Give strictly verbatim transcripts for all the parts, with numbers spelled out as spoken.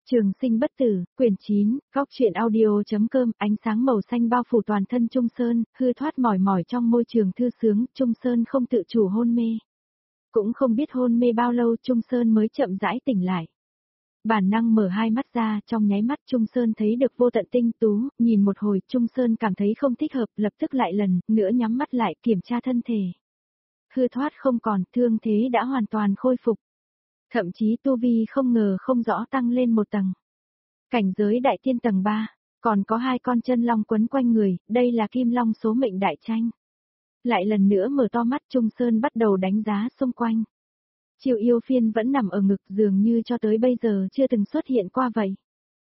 Trường sinh bất tử, quyển chín, góc truyện audio.com, ánh sáng màu xanh bao phủ toàn thân Trung Sơn, hư thoát mỏi mỏi trong môi trường thư sướng, Trung Sơn không tự chủ hôn mê. Cũng không biết hôn mê bao lâu Trung Sơn mới chậm rãi tỉnh lại. Bản năng mở hai mắt ra, trong nháy mắt Trung Sơn thấy được vô tận tinh tú, nhìn một hồi Trung Sơn cảm thấy không thích hợp, lập tức lại lần nữa nhắm mắt lại kiểm tra thân thể. Hư thoát không còn, thương thế đã hoàn toàn khôi phục. Thậm chí tu vi không ngờ không rõ tăng lên một tầng. Cảnh giới đại tiên tầng ba, còn có hai con chân long quấn quanh người, đây là kim long số mệnh đại tranh. Lại lần nữa mở to mắt Trung Sơn bắt đầu đánh giá xung quanh. Chiêu yêu phiên vẫn nằm ở ngực dường như cho tới bây giờ chưa từng xuất hiện qua vậy.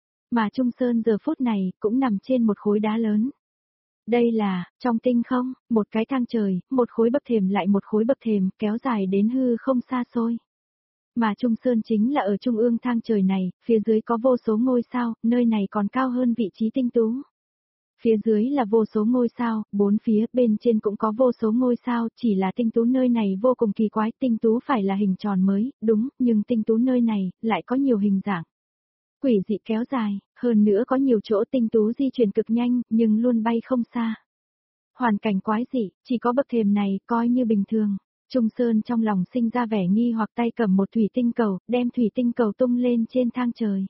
Mà Trung Sơn giờ phút này cũng nằm trên một khối đá lớn. Đây là, trong tinh không, một cái thang trời, một khối bậc thềm lại một khối bậc thềm kéo dài đến hư không xa xôi. Mà Trung Sơn chính là ở trung ương thang trời này, phía dưới có vô số ngôi sao, nơi này còn cao hơn vị trí tinh tú. Phía dưới là vô số ngôi sao, bốn phía bên trên cũng có vô số ngôi sao, chỉ là tinh tú nơi này vô cùng kỳ quái, tinh tú phải là hình tròn mới, đúng, nhưng tinh tú nơi này, lại có nhiều hình dạng. Quỷ dị kéo dài, hơn nữa có nhiều chỗ tinh tú di chuyển cực nhanh, nhưng luôn bay không xa. Hoàn cảnh quái dị, chỉ có bậc thềm này, coi như bình thường. Trung Sơn trong lòng sinh ra vẻ nghi hoặc tay cầm một thủy tinh cầu, đem thủy tinh cầu tung lên trên thang trời.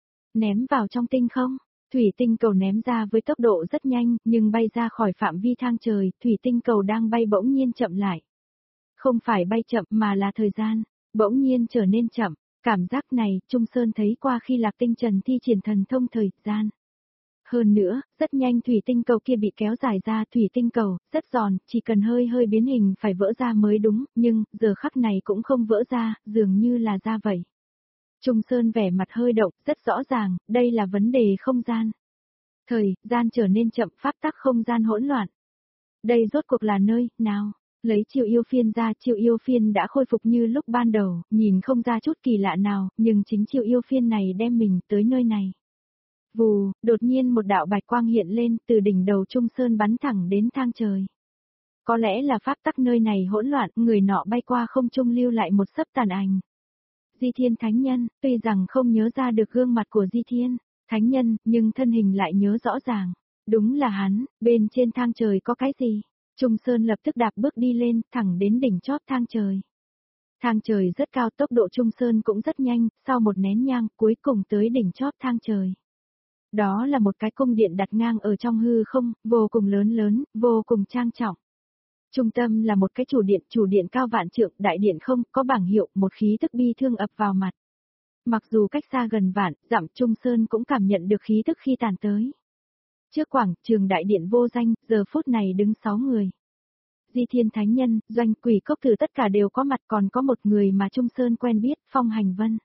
Ném vào trong tinh không, thủy tinh cầu ném ra với tốc độ rất nhanh, nhưng bay ra khỏi phạm vi thang trời, thủy tinh cầu đang bay bỗng nhiên chậm lại. Không phải bay chậm mà là thời gian, bỗng nhiên trở nên chậm, cảm giác này Trung Sơn thấy qua khi Lạc Tinh Trần thi triển thần thông thời gian. Hơn nữa, rất nhanh thủy tinh cầu kia bị kéo dài ra, thủy tinh cầu, rất giòn, chỉ cần hơi hơi biến hình phải vỡ ra mới đúng, nhưng, giờ khắc này cũng không vỡ ra, dường như là ra vậy. Trung Sơn vẻ mặt hơi động, rất rõ ràng, đây là vấn đề không gian. Thời, gian trở nên chậm, pháp tắc không gian hỗn loạn. Đây rốt cuộc là nơi, nào? Lấy chiêu yêu phiên ra, chiêu yêu phiên đã khôi phục như lúc ban đầu, nhìn không ra chút kỳ lạ nào, nhưng chính chiêu yêu phiên này đem mình tới nơi này. Vù, đột nhiên một đạo bạch quang hiện lên, từ đỉnh đầu Trung Sơn bắn thẳng đến thang trời. Có lẽ là pháp tắc nơi này hỗn loạn, người nọ bay qua không trung lưu lại một sấp tàn ảnh. Di Thiên Thánh Nhân, tuy rằng không nhớ ra được gương mặt của Di Thiên Thánh Nhân, nhưng thân hình lại nhớ rõ ràng. Đúng là hắn, bên trên thang trời có cái gì? Trung Sơn lập tức đạp bước đi lên, thẳng đến đỉnh chót thang trời. Thang trời rất cao, tốc độ Trung Sơn cũng rất nhanh, sau một nén nhang, cuối cùng tới đỉnh chót thang trời. Đó là một cái cung điện đặt ngang ở trong hư không, vô cùng lớn lớn, vô cùng trang trọng. Trung tâm là một cái chủ điện, chủ điện cao vạn trượng, đại điện không, có bảng hiệu, một khí tức bi thương ập vào mặt. Mặc dù cách xa gần vạn, dặm Trung Sơn cũng cảm nhận được khí tức khi tàn tới. Trước quảng trường đại điện vô danh, giờ phút này đứng sáu người. Di Thiên Thánh Nhân, Doanh Quỷ Cốc Tử tất cả đều có mặt, còn có một người mà Trung Sơn quen biết, Phong Hành Vân.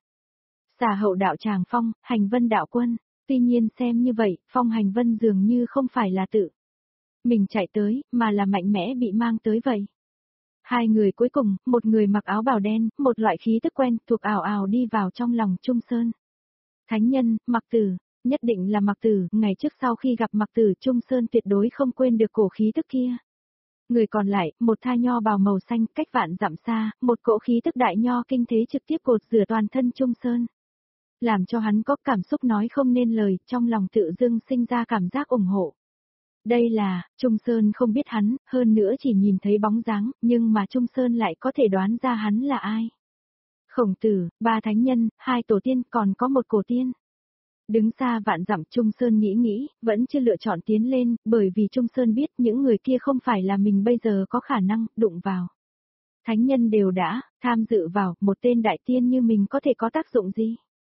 Xà hậu đạo tràng Phong, Hành Vân đạo quân. Tuy nhiên xem như vậy, Phong Hành Vân dường như không phải là tự mình chạy tới, mà là mạnh mẽ bị mang tới vậy. Hai người cuối cùng, một người mặc áo bào đen, một loại khí tức quen thuộc ảo ảo đi vào trong lòng Trung Sơn. Thánh Nhân, Mặc Tử, nhất định là Mặc Tử, ngày trước sau khi gặp Mặc Tử Trung Sơn tuyệt đối không quên được cổ khí tức kia. Người còn lại, một tha nho bào màu xanh, cách vạn dặm xa, một cỗ khí tức đại nho kinh thế trực tiếp cột rửa toàn thân Trung Sơn. Làm cho hắn có cảm xúc nói không nên lời, trong lòng tự dưng sinh ra cảm giác ủng hộ. Đây là, Trung Sơn không biết hắn, hơn nữa chỉ nhìn thấy bóng dáng, nhưng mà Trung Sơn lại có thể đoán ra hắn là ai. Khổng Tử, ba thánh nhân, hai tổ tiên, còn có một cổ tiên. Đứng xa vạn dặm Trung Sơn nghĩ nghĩ, vẫn chưa lựa chọn tiến lên, bởi vì Trung Sơn biết những người kia không phải là mình bây giờ có khả năng đụng vào. Thánh nhân đều đã tham dự vào, một tên đại tiên như mình có thể có tác dụng gì?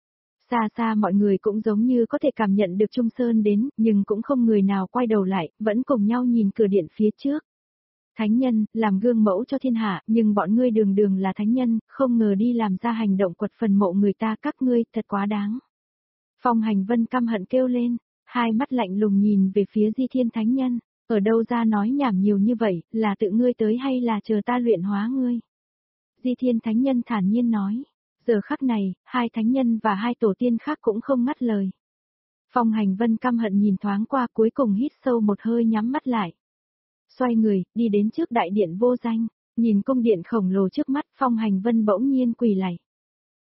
Xa xa mọi người cũng giống như có thể cảm nhận được Trung Sơn đến, nhưng cũng không người nào quay đầu lại, vẫn cùng nhau nhìn cửa điện phía trước. Thánh nhân, làm gương mẫu cho thiên hạ, nhưng bọn ngươi đường đường là thánh nhân, không ngờ đi làm ra hành động quật phần mộ người ta, các ngươi, thật quá đáng. Phong Hành Vân căm hận kêu lên, hai mắt lạnh lùng nhìn về phía Di Thiên Thánh Nhân, ở đâu ra nói nhảm nhiều như vậy, là tự ngươi tới hay là chờ ta luyện hóa ngươi? Di Thiên Thánh Nhân thản nhiên nói. Giờ khắc này, hai thánh nhân và hai tổ tiên khác cũng không ngắt lời. Phong Hành Vân căm hận nhìn thoáng qua, cuối cùng hít sâu một hơi nhắm mắt lại. Xoay người, đi đến trước đại điện vô danh, nhìn cung điện khổng lồ trước mắt, Phong Hành Vân bỗng nhiên quỳ lạy.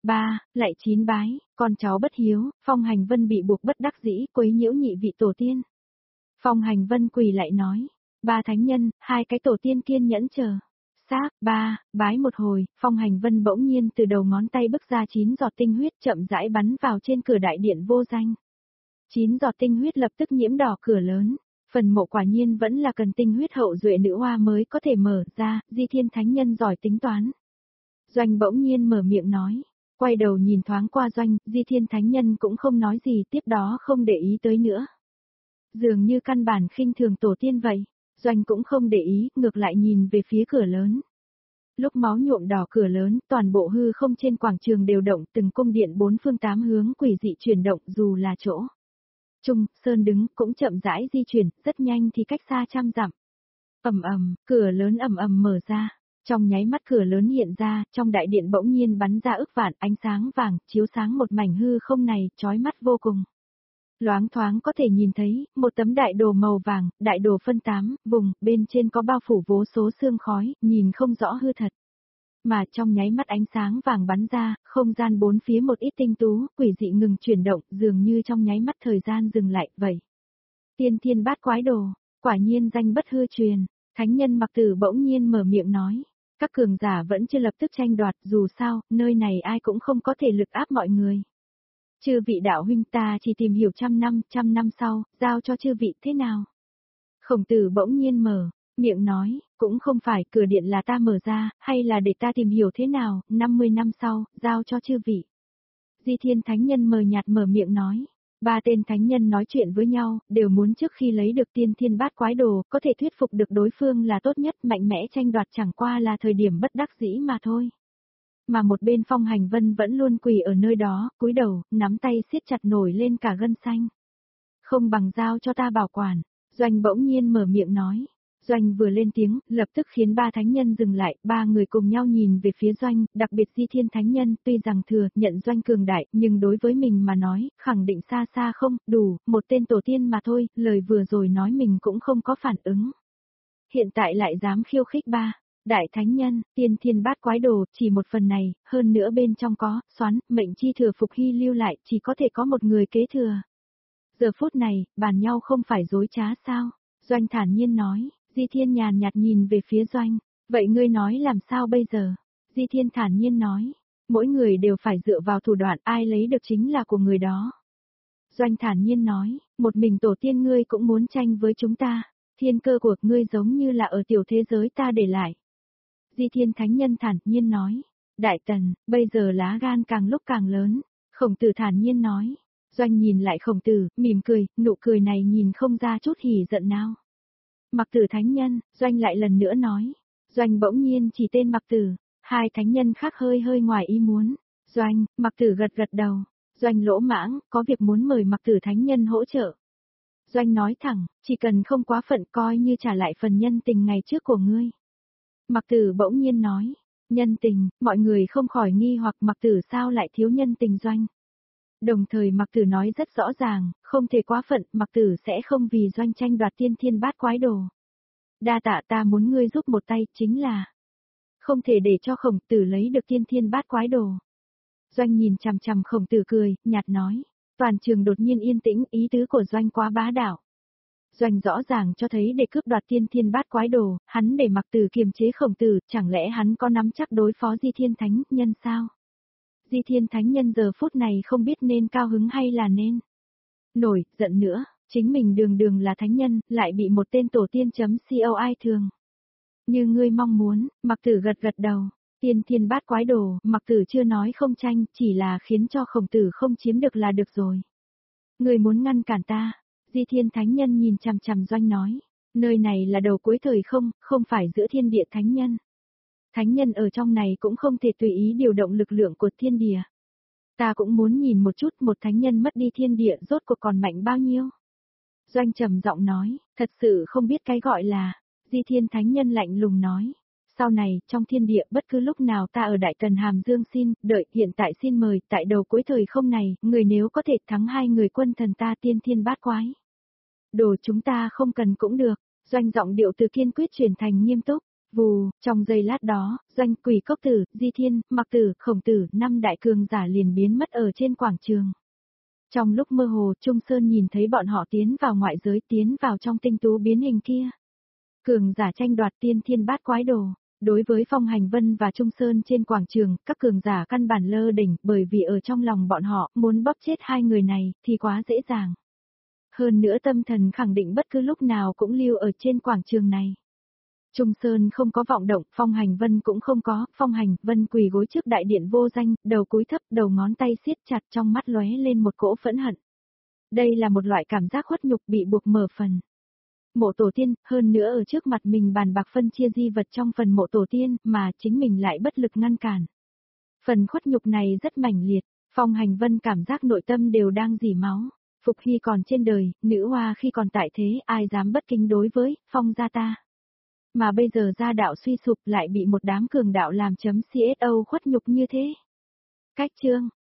Ba, lại chín bái, con cháu bất hiếu, Phong Hành Vân bị buộc bất đắc dĩ quấy nhiễu nhị vị tổ tiên. Phong Hành Vân quỳ lại nói, ba thánh nhân, hai cái tổ tiên kiên nhẫn chờ. Xác, ba, bái một hồi, Phong Hành Vân bỗng nhiên từ đầu ngón tay bức ra chín giọt tinh huyết chậm rãi bắn vào trên cửa đại điện vô danh. Chín giọt tinh huyết lập tức nhiễm đỏ cửa lớn, phần mộ quả nhiên vẫn là cần tinh huyết hậu duệ nữ hoa mới có thể mở ra, Di Thiên thánh nhân giỏi tính toán. Doanh bỗng nhiên mở miệng nói, quay đầu nhìn thoáng qua Doanh, Di Thiên thánh nhân cũng không nói gì, tiếp đó không để ý tới nữa. Dường như căn bản khinh thường tổ tiên vậy. Doanh cũng không để ý, ngược lại nhìn về phía cửa lớn. Lúc máu nhuộm đỏ cửa lớn, toàn bộ hư không trên quảng trường đều động, từng cung điện bốn phương tám hướng quỷ dị chuyển động, dù là chỗ Trung, Sơn đứng, cũng chậm rãi di chuyển, rất nhanh thì cách xa trăm dặm. Ầm ầm, cửa lớn ầm ầm mở ra. Trong nháy mắt cửa lớn hiện ra, trong đại điện bỗng nhiên bắn ra ức vạn ánh sáng vàng, chiếu sáng một mảnh hư không này, chói mắt vô cùng. Loáng thoáng có thể nhìn thấy, một tấm đại đồ màu vàng, đại đồ phân tám, vùng, bên trên có bao phủ vô số sương khói, nhìn không rõ hư thật. Mà trong nháy mắt ánh sáng vàng bắn ra, không gian bốn phía một ít tinh tú, quỷ dị ngừng chuyển động, dường như trong nháy mắt thời gian dừng lại, vậy. Tiên thiên bát quái đồ, quả nhiên danh bất hư truyền, thánh nhân Mặc Tử bỗng nhiên mở miệng nói. Các cường giả vẫn chưa lập tức tranh đoạt, dù sao, nơi này ai cũng không có thể lực áp mọi người. Chư vị đạo huynh ta chỉ tìm hiểu trăm năm, trăm năm sau, giao cho chư vị thế nào? Khổng Tử bỗng nhiên mở, miệng nói, cũng không phải cửa điện là ta mở ra, hay là để ta tìm hiểu thế nào, năm mươi năm sau, giao cho chư vị. Di Thiên Thánh Nhân mờ nhạt mở miệng nói, ba tên thánh nhân nói chuyện với nhau, đều muốn trước khi lấy được tiên thiên bát quái đồ, có thể thuyết phục được đối phương là tốt nhất, mạnh mẽ tranh đoạt chẳng qua là thời điểm bất đắc dĩ mà thôi. Mà một bên Phong Hành Vân vẫn luôn quỳ ở nơi đó, cúi đầu, nắm tay siết chặt nổi lên cả gân xanh. Không bằng giao cho ta bảo quản, Doanh bỗng nhiên mở miệng nói. Doanh vừa lên tiếng, lập tức khiến ba thánh nhân dừng lại, ba người cùng nhau nhìn về phía Doanh, đặc biệt Di Thiên thánh nhân, tuy rằng thừa, nhận Doanh cường đại, nhưng đối với mình mà nói, khẳng định xa xa không, đủ, một tên tổ tiên mà thôi, lời vừa rồi nói mình cũng không có phản ứng. Hiện tại lại dám khiêu khích ba. Đại thánh nhân, tiên thiên bát quái đồ, chỉ một phần này, hơn nữa bên trong có, xoắn, mệnh chi thừa Phục Hy lưu lại, chỉ có thể có một người kế thừa. Giờ phút này, bàn nhau không phải dối trá sao? Doanh thản nhiên nói, Di Thiên nhàn nhạt nhìn về phía Doanh, vậy ngươi nói làm sao bây giờ? Di Thiên thản nhiên nói, mỗi người đều phải dựa vào thủ đoạn, ai lấy được chính là của người đó. Doanh thản nhiên nói, một mình tổ tiên ngươi cũng muốn tranh với chúng ta, thiên cơ của ngươi giống như là ở tiểu thế giới ta để lại. Di Thiên thánh nhân thản nhiên nói, Đại Tần, bây giờ lá gan càng lúc càng lớn, Khổng Tử thản nhiên nói. Doanh nhìn lại Khổng Tử, mỉm cười, nụ cười này nhìn không ra chút hỉ giận nào. Mặc Tử thánh nhân, Doanh lại lần nữa nói. Doanh bỗng nhiên chỉ tên Mặc Tử, hai thánh nhân khác hơi hơi ngoài ý muốn. Doanh, Mặc Tử gật gật đầu. Doanh lỗ mãng, có việc muốn mời Mặc Tử thánh nhân hỗ trợ. Doanh nói thẳng, chỉ cần không quá phận coi như trả lại phần nhân tình ngày trước của ngươi. Mặc Tử bỗng nhiên nói, nhân tình, mọi người không khỏi nghi hoặc Mặc Tử sao lại thiếu nhân tình Doanh. Đồng thời Mặc Tử nói rất rõ ràng, không thể quá phận, Mặc Tử sẽ không vì Doanh tranh đoạt tiên thiên bát quái đồ. Đa tạ ta muốn ngươi giúp một tay, chính là không thể để cho Khổng Tử lấy được tiên thiên bát quái đồ. Doanh nhìn chằm chằm Khổng Tử cười, nhạt nói, toàn trường đột nhiên yên tĩnh, ý tứ của Doanh quá bá đạo. Doanh rõ ràng cho thấy để cướp đoạt tiên thiên bát quái đồ, hắn để Mặc Tử kiềm chế Khổng Tử, chẳng lẽ hắn có nắm chắc đối phó Di Thiên Thánh Nhân sao? Di Thiên Thánh Nhân giờ phút này không biết nên cao hứng hay là nên nổi, giận nữa, chính mình đường đường là thánh nhân, lại bị một tên tổ tiên chấm coi thường. Như ngươi mong muốn, Mặc Tử gật gật đầu, tiên thiên bát quái đồ, Mặc Tử chưa nói không tranh, chỉ là khiến cho Khổng Tử không chiếm được là được rồi. Ngươi muốn ngăn cản ta? Di Thiên Thánh Nhân nhìn chằm chằm Doanh nói, nơi này là đầu cuối thời không, không phải giữa thiên địa thánh nhân. Thánh nhân ở trong này cũng không thể tùy ý điều động lực lượng của thiên địa. Ta cũng muốn nhìn một chút một thánh nhân mất đi thiên địa rốt cuộc còn mạnh bao nhiêu. Doanh trầm giọng nói, thật sự không biết cái gọi là, Di Thiên Thánh Nhân lạnh lùng nói. Sau này, trong thiên địa bất cứ lúc nào ta ở Đại Tần Hàm Dương xin, đợi, hiện tại xin mời, tại đầu cuối thời không này, người nếu có thể thắng hai người quân thần ta tiên thiên bát quái. Đồ chúng ta không cần cũng được, Doanh giọng điệu từ kiên quyết chuyển thành nghiêm túc. Vù, trong giây lát đó, Doanh Quỷ, Cốc Tử, Di Thiên, Mặc Tử, Khổng Tử, năm đại cường giả liền biến mất ở trên quảng trường. Trong lúc mơ hồ, Trung Sơn nhìn thấy bọn họ tiến vào ngoại giới, tiến vào trong tinh tú biến hình kia. Cường giả tranh đoạt tiên thiên bát quái đồ. Đối với Phong Hành Vân và Trung Sơn trên quảng trường, các cường giả căn bản lơ đỉnh, bởi vì ở trong lòng bọn họ, muốn bóp chết hai người này, thì quá dễ dàng. Hơn nữa tâm thần khẳng định bất cứ lúc nào cũng lưu ở trên quảng trường này. Trung Sơn không có vọng động, Phong Hành Vân cũng không có, Phong Hành Vân quỳ gối trước đại điện vô danh, đầu cúi thấp, đầu ngón tay siết chặt, trong mắt lóe lên một cỗ phẫn hận. Đây là một loại cảm giác khuất nhục bị buộc mở phần. Mộ tổ tiên, hơn nữa ở trước mặt mình bàn bạc phân chia di vật trong phần mộ tổ tiên, mà chính mình lại bất lực ngăn cản. Phần khuất nhục này rất mãnh liệt, Phong Hành Vân cảm giác nội tâm đều đang rỉ máu. Phục Hy còn trên đời, nữ hoa khi còn tại thế, ai dám bất kính đối với Phong gia ta. Mà bây giờ gia đạo suy sụp lại bị một đám cường đạo làm chấm xô khuất nhục như thế. Cách chương